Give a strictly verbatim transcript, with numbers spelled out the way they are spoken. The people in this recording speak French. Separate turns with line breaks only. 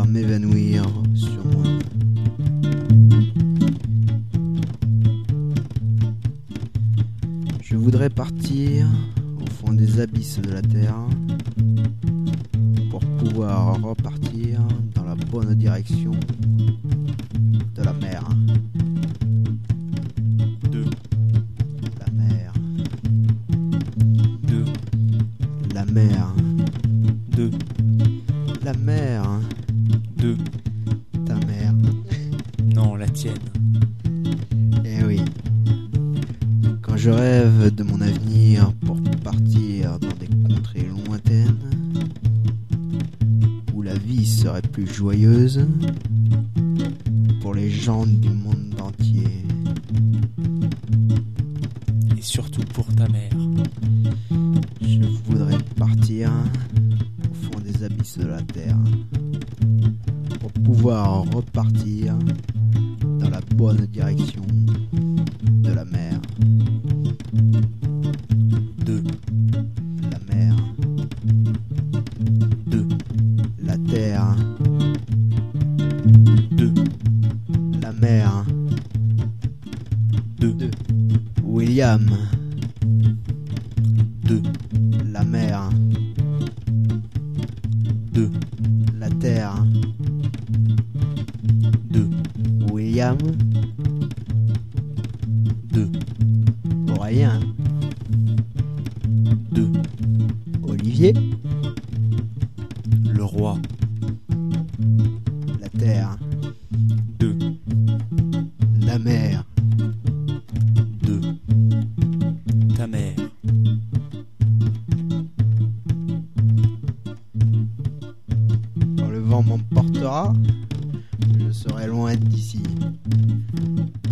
faire m'évanouir sur moi. Je voudrais partir au fond des abysses de la terre pour pouvoir repartir dans la bonne direction de la mer.
De
La mer.
De
La mer.
De
La mer.
De
Ta mère.
Non, la tienne.
Eh oui. Quand je rêve de mon avenir pour partir dans des contrées lointaines où la vie serait plus joyeuse pour les gens du monde entier.
Et surtout pour ta mère.
Je voudrais partir au fond des abysses de la terre pour pouvoir repartir dans la bonne direction de la mer.
De
La mer,
De
la terre,
De
la mer,
De
de William,
De
la mer,
De
la terre,
De
William,
De
Aurélien,
De
Olivier,
le roi.
la terre,
De
la mer,
De ta mère.
quand le vent m'emportera, je serai loin d'ici.